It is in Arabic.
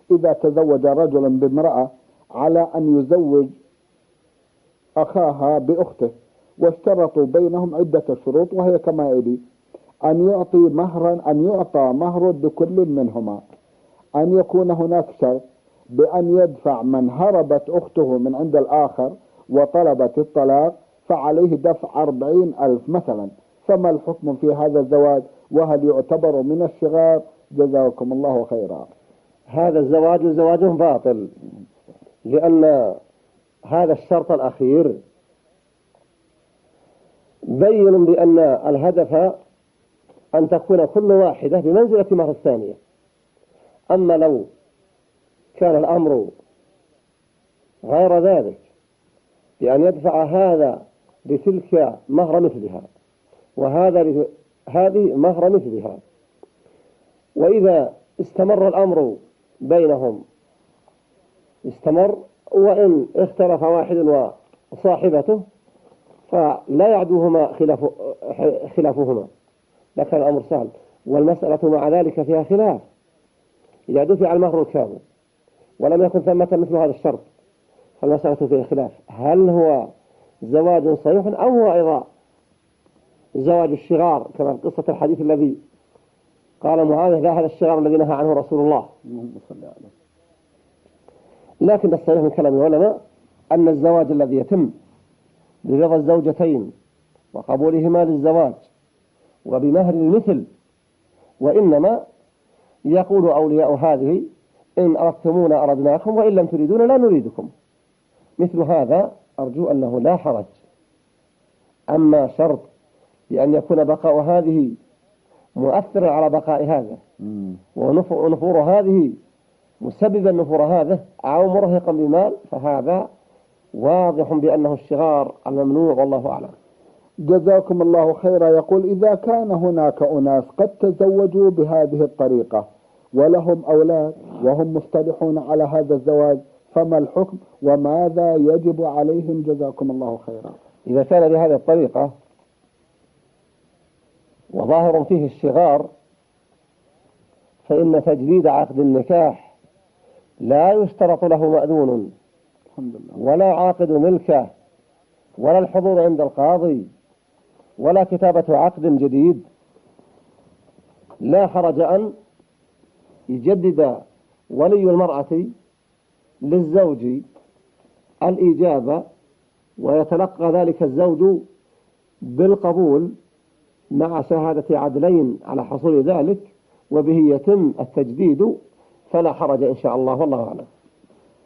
إذا تزوج رجل بامرأة على أن يزوج أخاها بأخته، واشترطوا بينهم عدة شروط، وهي كما يلي: أن يعطى مهر بكل منهما، أن يكون هناك شرط بأن يدفع من هربت أخته من عند الآخر وطلبت الطلاق، فعليه دفع 40,000 مثلا. فما الحكم في هذا الزواج، وهل يعتبر من الصغار؟ جزاكم الله خيرا. هذا الزواج زواج باطل، لأن هذا الشرط الأخير بين بأن الهدف أن تكون كل واحدة بمنزلة مهر الثانية. أما لو كان الأمر غير ذلك، بأن يدفع هذا لتلك مهر مثلها وهذا هذه مهر مثلها، وإذا استمر الأمر بينهم استمر، وإن اختلف واحد وصاحبته فلا يعدوهما خلافهما، لكن الأمر سهل. والمسألة مع ذلك فيها خلاف. إذا دفع المهر الكامل ولم يكن ثمة مثل هذا الشرط فالمسألة فيها خلاف، هل هو زواج صحيح أو هو أيضا زواج الشغار، كما في قصة الحديث الذي قال معاذ: لا هذا الشغار الذي نهى عنه رسول الله. لكن الصحيح من كلام العلماء أن الزواج الذي يتم برضا الزوجتين وقبولهما للزواج وبمهر المثل، وإنما يقول أولياء هذه: إن أردتمونا أردناكم وإن لم تريدون لا نريدكم. مثل هذا أرجو أنه لا حرج. أما شرط بأن يكون بقاء هذه مؤثرا على بقاء هذا ونفور هذه مسببا نفور هذا أو مرهقا بمال، فهذا واضح بأنه الشغار الممنوع، والله أعلم. جزاكم الله خيرا. يقول: إذا كان هناك أناس قد تزوجوا بهذه الطريقة ولهم أولاد وهم مصطلحون على هذا الزواج، فما الحكم وماذا يجب عليهم؟ جزاكم الله خيرا. إذا كان بهذه الطريقة وظاهر فيه الشغار، فإن تجديد عقد النكاح لا يشترط له مأذون ولا عاقد ملكه ولا الحضور عند القاضي ولا كتابة عقد جديد. لا حرج أن يجدد ولي المرأة للزوج الإجابة ويتلقى ذلك الزوج بالقبول مع شهادة عدلين على حصول ذلك، وبه يتم التجديد، فلا حرج إن شاء الله، والله أعلم.